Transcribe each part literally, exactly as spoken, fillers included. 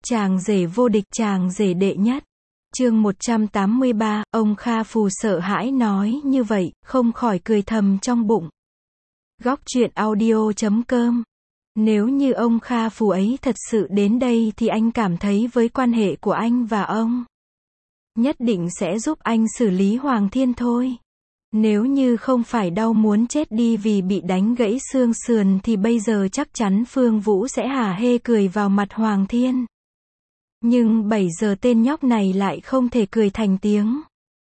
Chàng rể vô địch, chàng rể đệ nhất. Chương một trăm tám mươi ba, ông Kha Phù sợ hãi nói như vậy, không khỏi cười thầm trong bụng. Góc truyện audio chấm com. Nếu như ông Kha Phù ấy thật sự đến đây thì anh cảm thấy với quan hệ của anh và ông, nhất định sẽ giúp anh xử lý Hoàng Thiên thôi. Nếu như không phải đau muốn chết đi vì bị đánh gãy xương sườn thì bây giờ chắc chắn Phương Vũ sẽ hả hê cười vào mặt Hoàng Thiên. Nhưng bảy giờ tên nhóc này lại không thể cười thành tiếng.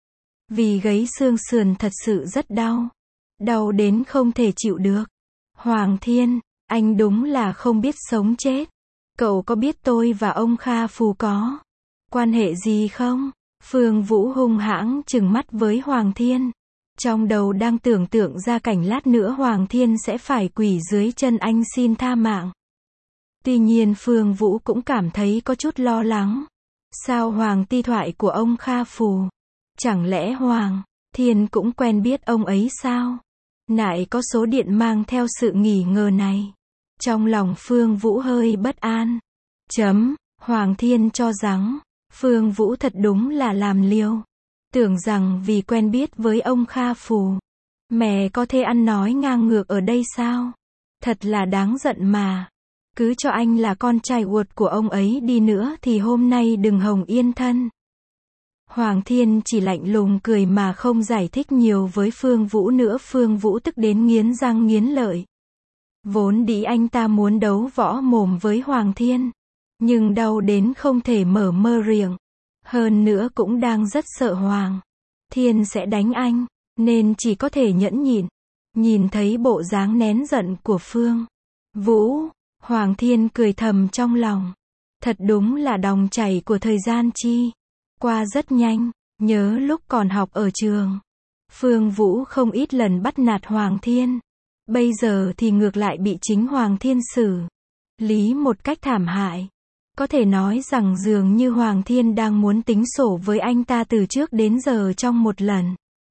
Vì gãy xương sườn thật sự rất đau. Đau đến không thể chịu được. Hoàng Thiên, anh đúng là không biết sống chết. Cậu có biết tôi và ông Kha Phù có quan hệ gì không? Phương Vũ hung hãng trừng mắt với Hoàng Thiên. Trong đầu đang tưởng tượng ra cảnh lát nữa Hoàng Thiên sẽ phải quỳ dưới chân anh xin tha mạng. Tuy nhiên Phương Vũ cũng cảm thấy có chút lo lắng. Sao Hoàng ti thoại của ông Kha Phù? Chẳng lẽ Hoàng Thiên cũng quen biết ông ấy sao? Nại có số điện mang theo sự nghi ngờ này. Trong lòng Phương Vũ hơi bất an. Chấm, Hoàng Thiên cho rằng, Phương Vũ thật đúng là làm liều. Tưởng rằng vì quen biết với ông Kha Phù, mẹ có thể ăn nói ngang ngược ở đây sao? Thật là đáng giận mà. Cứ cho anh là con trai ruột của ông ấy đi nữa thì hôm nay đừng hòng yên thân. Hoàng Thiên chỉ lạnh lùng cười mà không giải thích nhiều với Phương Vũ nữa. Phương Vũ tức đến nghiến răng nghiến lợi. Vốn dĩ anh ta muốn đấu võ mồm với Hoàng Thiên, nhưng đau đến không thể mở mơ miệng. Hơn nữa cũng đang rất sợ Hoàng Thiên sẽ đánh anh, nên chỉ có thể nhẫn nhịn. Nhìn thấy bộ dáng nén giận của Phương Vũ, Hoàng Thiên cười thầm trong lòng. Thật đúng là dòng chảy của thời gian chi qua rất nhanh. Nhớ lúc còn học ở trường, Phương Vũ không ít lần bắt nạt Hoàng Thiên. Bây giờ thì ngược lại bị chính Hoàng Thiên xử lý một cách thảm hại. Có thể nói rằng dường như Hoàng Thiên đang muốn tính sổ với anh ta từ trước đến giờ trong một lần.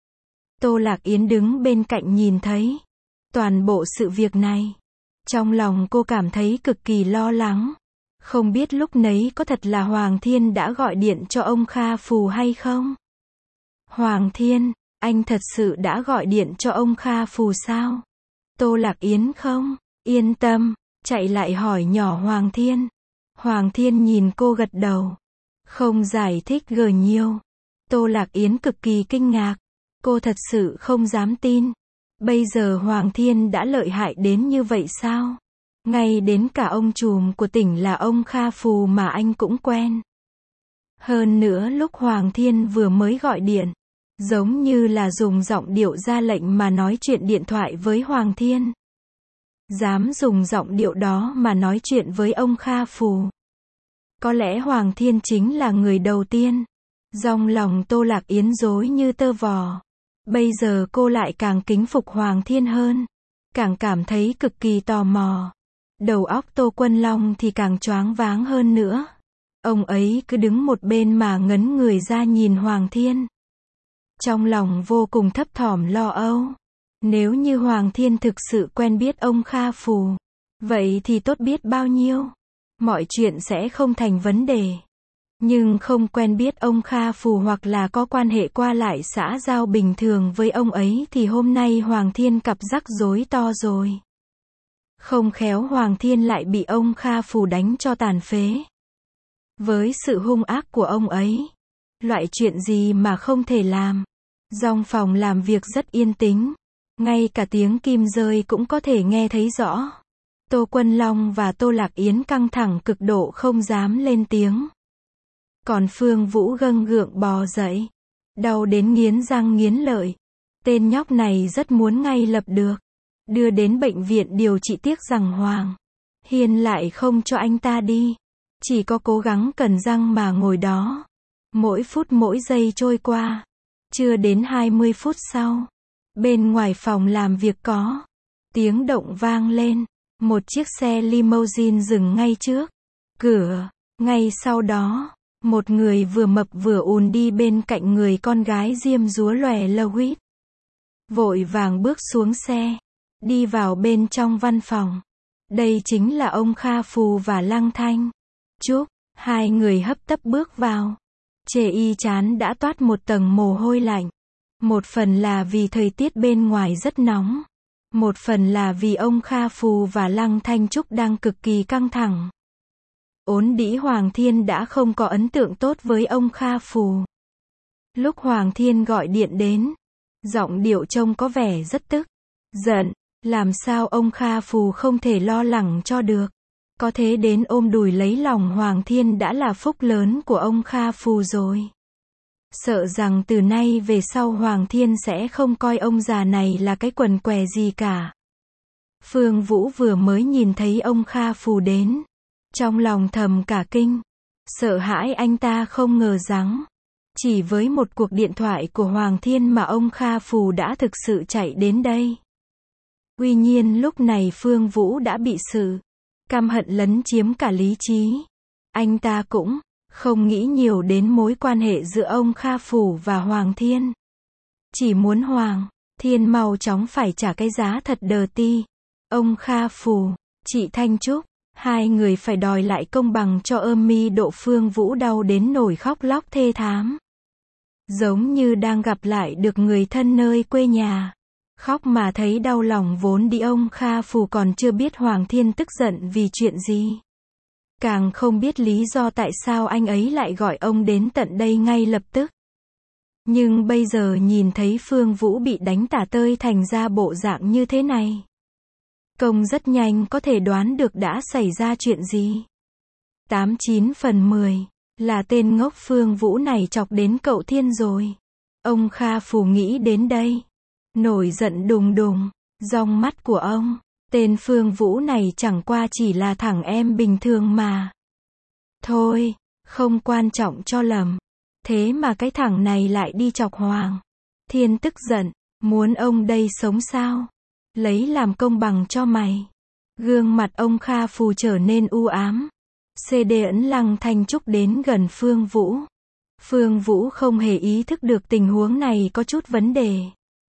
Tô Lạc Yến đứng bên cạnh nhìn thấy toàn bộ sự việc này. Trong lòng cô cảm thấy cực kỳ lo lắng. Không biết lúc nấy có thật là Hoàng Thiên đã gọi điện cho ông Kha Phù hay không? Hoàng Thiên, anh thật sự đã gọi điện cho ông Kha Phù sao? Tô Lạc Yến không yên tâm, chạy lại hỏi nhỏ Hoàng Thiên. Hoàng Thiên nhìn cô gật đầu, không giải thích gờ nhiều. Tô Lạc Yến cực kỳ kinh ngạc. Cô thật sự không dám tin. Bây giờ Hoàng Thiên đã lợi hại đến như vậy sao? Ngay đến cả ông trùm của tỉnh là ông Kha Phù mà anh cũng quen. Hơn nữa lúc Hoàng Thiên vừa mới gọi điện, giống như là dùng giọng điệu ra lệnh mà nói chuyện điện thoại với Hoàng Thiên. Dám dùng giọng điệu đó mà nói chuyện với ông Kha Phù. Có lẽ Hoàng Thiên chính là người đầu tiên. Trong lòng Tô Lạc Yến rối như tơ vò. Bây giờ cô lại càng kính phục Hoàng Thiên hơn. Càng cảm thấy cực kỳ tò mò. Đầu óc Tô Quân Long thì càng choáng váng hơn nữa. Ông ấy cứ đứng một bên mà ngấn người ra nhìn Hoàng Thiên. Trong lòng vô cùng thấp thỏm lo âu. Nếu như Hoàng Thiên thực sự quen biết ông Kha Phù, vậy thì tốt biết bao nhiêu. Mọi chuyện sẽ không thành vấn đề. Nhưng không quen biết ông Kha Phù hoặc là có quan hệ qua lại xã giao bình thường với ông ấy thì hôm nay Hoàng Thiên cặp rắc rối to rồi. Không khéo Hoàng Thiên lại bị ông Kha Phù đánh cho tàn phế. Với sự hung ác của ông ấy, loại chuyện gì mà không thể làm. Trong phòng làm việc rất yên tĩnh. Ngay cả tiếng kim rơi cũng có thể nghe thấy rõ. Tô Quân Long và Tô Lạc Yến căng thẳng cực độ không dám lên tiếng. Còn Phương Vũ gâng gượng bò dậy. Đau đến nghiến răng nghiến lợi. Tên nhóc này rất muốn ngay lập được đưa đến bệnh viện điều trị, tiếc rằng Hoàng Hiên lại không cho anh ta đi. Chỉ có cố gắng cắn răng mà ngồi đó. Mỗi phút mỗi giây trôi qua. Chưa đến hai mươi phút sau, bên ngoài phòng làm việc có tiếng động vang lên. Một chiếc xe limousine dừng ngay trước cửa. Ngay sau đó, một người vừa mập vừa ùn đi bên cạnh người con gái diêm dúa lòe Louis. Vội vàng bước xuống xe, đi vào bên trong văn phòng. Đây chính là ông Kha Phù và Lăng Thanh Trúc. Hai người hấp tấp bước vào. Chê y chán đã toát một tầng mồ hôi lạnh. Một phần là vì thời tiết bên ngoài rất nóng. Một phần là vì ông Kha Phù và Lăng Thanh Trúc đang cực kỳ căng thẳng. Ốn đĩ Hoàng Thiên đã không có ấn tượng tốt với ông Kha Phù. Lúc Hoàng Thiên gọi điện đến, giọng điệu trông có vẻ rất tức giận. Làm sao ông Kha Phù không thể lo lắng cho được. Có thế đến ôm đùi lấy lòng Hoàng Thiên đã là phúc lớn của ông Kha Phù rồi. Sợ rằng từ nay về sau Hoàng Thiên sẽ không coi ông già này là cái quần què gì cả. Phương Vũ vừa mới nhìn thấy ông Kha Phù đến, trong lòng thầm cả kinh, sợ hãi anh ta không ngờ rằng, chỉ với một cuộc điện thoại của Hoàng Thiên mà ông Kha Phù đã thực sự chạy đến đây. Tuy nhiên lúc này Phương Vũ đã bị sự căm hận lấn chiếm cả lý trí. Anh ta cũng không nghĩ nhiều đến mối quan hệ giữa ông Kha Phù và Hoàng Thiên. Chỉ muốn Hoàng Thiên mau chóng phải trả cái giá thật đờ ti. Ông Kha Phù, chị Thanh Trúc, hai người phải đòi lại công bằng cho ôm mi độ. Phương Vũ đau đến nổi khóc lóc thê thảm. Giống như đang gặp lại được người thân nơi quê nhà. Khóc mà thấy đau lòng, vốn đi ông Kha Phù còn chưa biết Hoàng Thiên tức giận vì chuyện gì. Càng không biết lý do tại sao anh ấy lại gọi ông đến tận đây ngay lập tức. Nhưng bây giờ nhìn thấy Phương Vũ bị đánh tả tơi thành ra bộ dạng như thế này. Công rất nhanh có thể đoán được đã xảy ra chuyện gì. Tám chín phần mười là tên ngốc Phương Vũ này chọc đến cậu Thiên rồi. Ông Kha Phù nghĩ đến đây, nổi giận đùng đùng. Trong mắt của ông, tên Phương Vũ này chẳng qua chỉ là thằng em bình thường mà. Thôi, không quan trọng cho lầm. Thế mà cái thằng này lại đi chọc Hoàng Thiên tức giận, muốn ông đây sống sao? Lấy làm công bằng cho mày. Gương mặt ông Kha Phù trở nên u ám. xê đê ấn Lăng Thanh Trúc đến gần Phương Vũ. Phương Vũ không hề ý thức được tình huống này có chút vấn đề.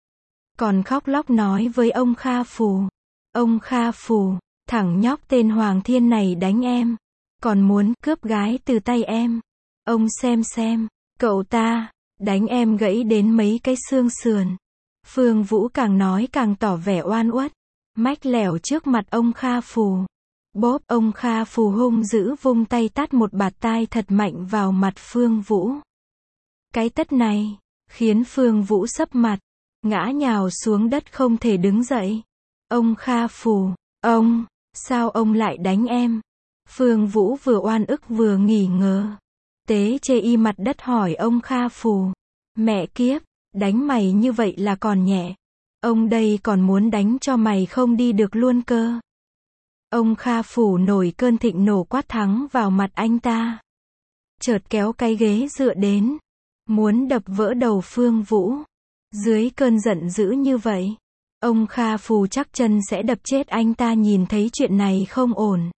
Còn khóc lóc nói với ông Kha Phù. Ông Kha Phù, thằng nhóc tên Hoàng Thiên này đánh em. Còn muốn cướp gái từ tay em. Ông xem xem, cậu ta đánh em gãy đến mấy cái xương sườn. Phương Vũ càng nói càng tỏ vẻ oan uất, mách lẻo trước mặt ông Kha Phù. Bốp, ông Kha Phù hung dữ vung tay tát một bạt tai thật mạnh vào mặt Phương Vũ. Cái tát này khiến Phương Vũ sấp mặt, ngã nhào xuống đất không thể đứng dậy. Ông Kha Phù, ông, sao ông lại đánh em? Phương Vũ vừa oan ức vừa nghỉ ngờ. Tế chê y mặt đất hỏi ông Kha Phù. Mẹ kiếp, đánh mày như vậy là còn nhẹ. Ông đây còn muốn đánh cho mày không đi được luôn cơ. Ông Kha Phù nổi cơn thịnh nộ quát thắng vào mặt anh ta. Chợt kéo cái ghế dựa đến, muốn đập vỡ đầu Phương Vũ. Dưới cơn giận dữ như vậy, ông Kha Phù chắc chân sẽ đập chết anh ta. Nhìn thấy chuyện này không ổn,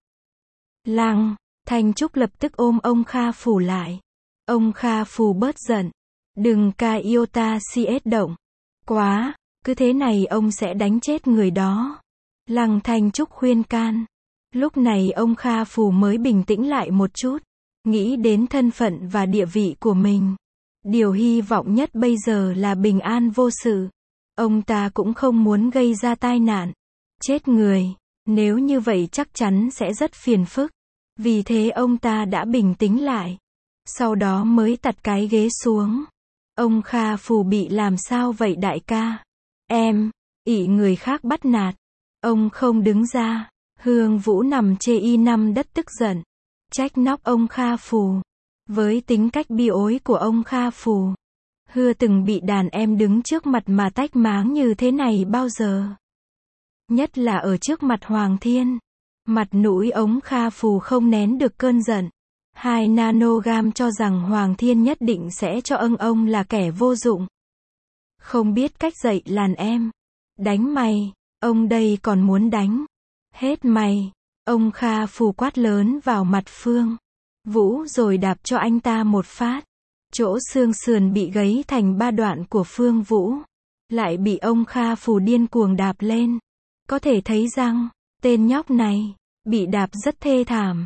Lăng Thanh Trúc lập tức ôm ông Kha Phù lại. Ông Kha Phù bớt giận. Đừng ca iota cs động quá, cứ thế này ông sẽ đánh chết người đó. Lăng Thanh Trúc khuyên can. Lúc này ông Kha Phù mới bình tĩnh lại một chút, nghĩ đến thân phận và địa vị của mình. Điều hy vọng nhất bây giờ là bình an vô sự. Ông ta cũng không muốn gây ra tai nạn, chết người. Nếu như vậy chắc chắn sẽ rất phiền phức. Vì thế ông ta đã bình tĩnh lại. Sau đó mới tđặt cái ghế xuống. Ông Kha Phù bị làm sao vậy đại ca? Em, ỷ người khác bắt nạt. Ông không đứng ra. Hương Vũ nằm chê y nằm đất tức giận, trách nóc ông Kha Phù. Với tính cách bi ối của ông Kha Phù, hưa từng bị đàn em đứng trước mặt mà tách máng như thế này bao giờ. Nhất là ở trước mặt Hoàng Thiên. Mặt mũi ông Kha Phù không nén được cơn giận. Hai nanogam cho rằng Hoàng Thiên nhất định sẽ cho ưng ông là kẻ vô dụng. Không biết cách dạy làn em. Đánh mày, ông đây còn muốn đánh hết mày. Ông Kha Phù quát lớn vào mặt Phương Vũ rồi đạp cho anh ta một phát. Chỗ xương sườn bị gãy thành ba đoạn của Phương Vũ lại bị ông Kha Phù điên cuồng đạp lên. Có thể thấy rằng tên nhóc này bị đạp rất thê thảm.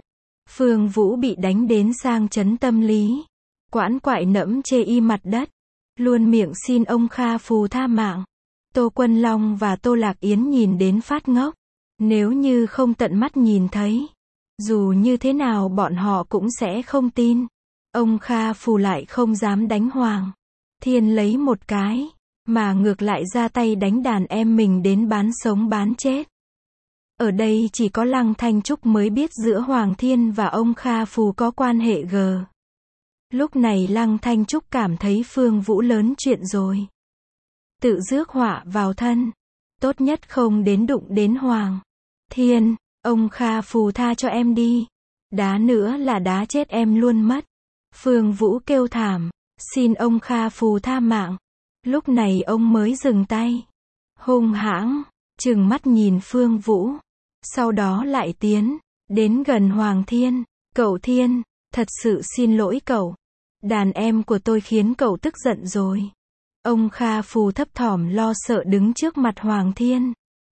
Phương Vũ bị đánh đến sang chấn tâm lý. Quãn quại nẫm chê y mặt đất. Luôn miệng xin ông Kha phù tha mạng. Tô Quân Long và Tô Lạc Yến nhìn đến phát ngốc. Nếu như không tận mắt nhìn thấy, dù như thế nào bọn họ cũng sẽ không tin. Ông Kha phù lại không dám đánh Hoàng Thiên lấy một cái, mà ngược lại ra tay đánh đàn em mình đến bán sống bán chết. Ở đây chỉ có Lăng Thanh Trúc mới biết giữa Hoàng Thiên và ông Kha phù có quan hệ gờ. Lúc này Lăng Thanh Trúc cảm thấy Phương Vũ lớn chuyện rồi. Tự rước họa vào thân. Tốt nhất không đến đụng đến Hoàng Thiên. Ông Kha phù tha cho em đi. Đá nữa là đá chết em luôn mất. Phương Vũ kêu thảm. Xin ông Kha phù tha mạng. Lúc này ông mới dừng tay. Hung hãng, trừng mắt nhìn Phương Vũ. Sau đó lại tiến đến gần Hoàng Thiên. Cậu Thiên, thật sự xin lỗi cậu. Đàn em của tôi khiến cậu tức giận rồi. Ông Kha phù thấp thỏm lo sợ đứng trước mặt Hoàng Thiên.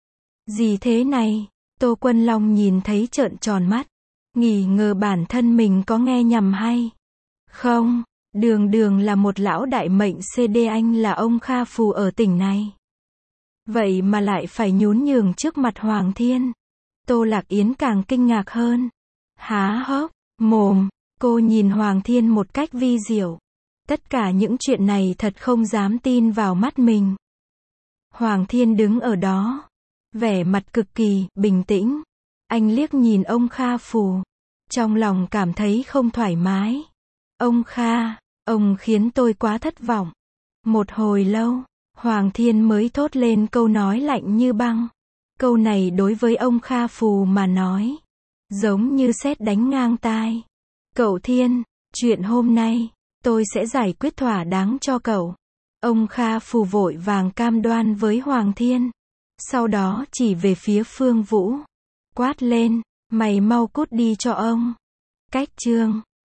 Gì thế này? Tô Quân Long nhìn thấy trợn tròn mắt. Nghỉ ngờ bản thân mình có nghe nhầm hay không? Đường đường là một lão đại mệnh xê đê, anh là ông Kha phù ở tỉnh này. Vậy mà lại phải nhún nhường trước mặt Hoàng Thiên. Tô Lạc Yến càng kinh ngạc hơn. Há hốc mồm, cô nhìn Hoàng Thiên một cách vi diệu. Tất cả những chuyện này thật không dám tin vào mắt mình. Hoàng Thiên đứng ở đó, vẻ mặt cực kỳ bình tĩnh. Anh liếc nhìn ông Kha phù, trong lòng cảm thấy không thoải mái. Ông Kha, ông khiến tôi quá thất vọng. Một hồi lâu, Hoàng Thiên mới thốt lên câu nói lạnh như băng. Câu này đối với ông Kha phù mà nói, giống như sét đánh ngang tai. Cậu Thiên, chuyện hôm nay, tôi sẽ giải quyết thỏa đáng cho cậu. Ông Kha phù vội vàng cam đoan với Hoàng Thiên. Sau đó chỉ về phía Phương Vũ. Quát lên, mày mau cút đi cho ông. Cách chương